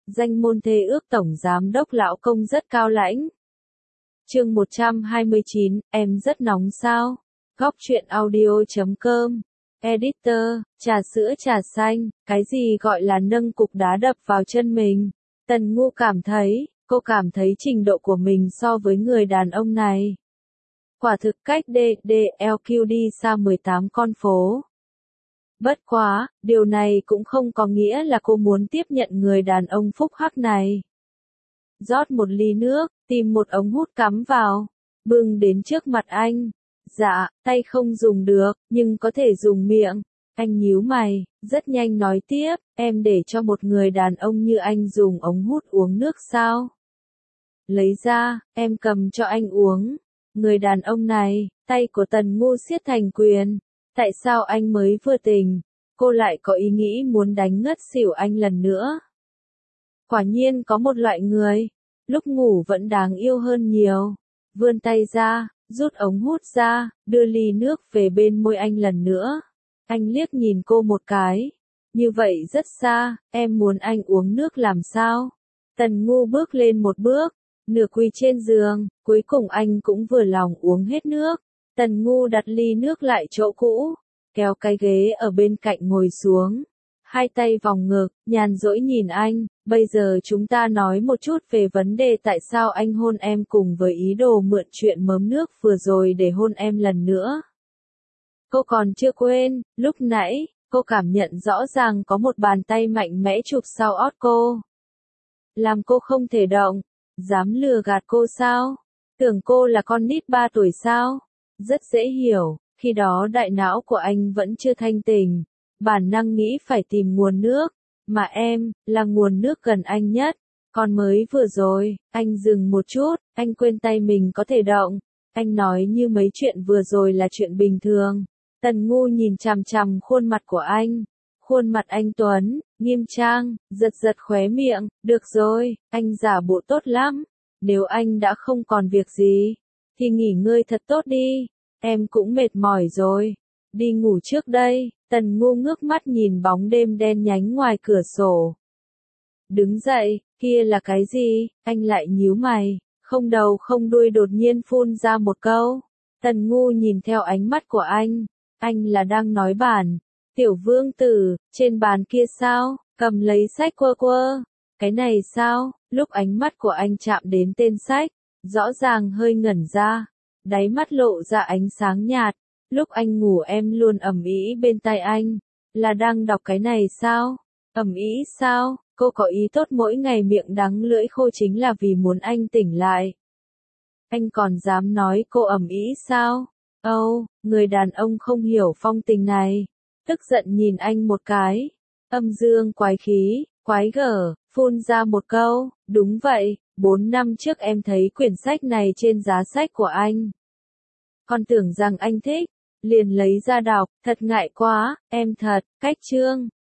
danh môn thê ước tổng giám đốc lão công rất cao lãnh. Chương 129, em rất nóng sao? Góc truyện audio.com. Editor, trà sữa trà xanh, cái gì gọi là nâng cục đá đập vào chân mình? Tần Ngu cô cảm thấy trình độ của mình so với người đàn ông này quả thực cách DDLQ đi xa 18 con phố. Bất quá, điều này cũng không có nghĩa là cô muốn tiếp nhận người đàn ông phúc hắc này. Rót một ly nước, tìm một ống hút cắm vào, bưng đến trước mặt anh. Dạ, tay không dùng được, nhưng có thể dùng miệng. Anh nhíu mày, rất nhanh nói tiếp, em để cho một người đàn ông như anh dùng ống hút uống nước sao? Lấy ra, em cầm cho anh uống. Người đàn ông này, tay của Tần Ngu siết thành quyền. Tại sao anh mới vừa tỉnh, cô lại có ý nghĩ muốn đánh ngất xỉu anh lần nữa? Quả nhiên có một loại người, lúc ngủ vẫn đáng yêu hơn nhiều. Vươn tay ra, rút ống hút ra, đưa ly nước về bên môi anh lần nữa. Anh liếc nhìn cô một cái. Như vậy rất xa, em muốn anh uống nước làm sao? Tần Ngu bước lên một bước, nửa quỳ trên giường, cuối cùng anh cũng vừa lòng uống hết nước. Tần Ngu đặt ly nước lại chỗ cũ, kéo cái ghế ở bên cạnh ngồi xuống. Hai tay vòng ngực, nhàn rỗi nhìn anh, bây giờ chúng ta nói một chút về vấn đề tại sao anh hôn em cùng với ý đồ mượn chuyện mớm nước vừa rồi để hôn em lần nữa. Cô còn chưa quên, lúc nãy, cô cảm nhận rõ ràng có một bàn tay mạnh mẽ chụp sau ót cô. Làm cô không thể động, dám lừa gạt cô sao? Tưởng cô là con nít 3 tuổi sao? Rất dễ hiểu, khi đó đại não của anh vẫn chưa thanh tỉnh. Bản năng nghĩ phải tìm nguồn nước, mà em, là nguồn nước gần anh nhất. Còn mới vừa rồi, anh dừng một chút, anh quên tay mình có thể động. Anh nói như mấy chuyện vừa rồi là chuyện bình thường. Tần Ngu nhìn chằm chằm khuôn mặt của anh. Khuôn mặt anh tuấn, nghiêm trang, giật giật khóe miệng. Được rồi, anh giả bộ tốt lắm. Nếu anh đã không còn việc gì, thì nghỉ ngơi thật tốt đi. Em cũng mệt mỏi rồi. Đi ngủ trước đây. Tần Ngu ngước mắt nhìn bóng đêm đen nhánh ngoài cửa sổ. Đứng dậy, kia là cái gì? Anh lại nhíu mày, không đầu không đuôi đột nhiên phun ra một câu. Tần Ngu nhìn theo ánh mắt của anh là đang nói bản. Tiểu vương tử, trên bàn kia sao? Cầm lấy sách quơ quơ. Cái này sao? Lúc ánh mắt của anh chạm đến tên sách, rõ ràng hơi ngẩn ra. Đáy mắt lộ ra ánh sáng nhạt. Lúc anh ngủ em luôn ầm ĩ bên tai anh. Là đang đọc cái này sao? Ầm ĩ sao? Cô có ý tốt mỗi ngày miệng đắng lưỡi khô chính là vì muốn anh tỉnh lại. Anh còn dám nói cô ầm ĩ sao? Người đàn ông không hiểu phong tình này. Tức giận nhìn anh một cái. Âm dương quái khí, quái gở, phun ra một câu. Đúng vậy, 4 năm trước em thấy quyển sách này trên giá sách của anh. Còn tưởng rằng anh thích, liền lấy ra đọc, thật ngại quá, em thật, cách chương.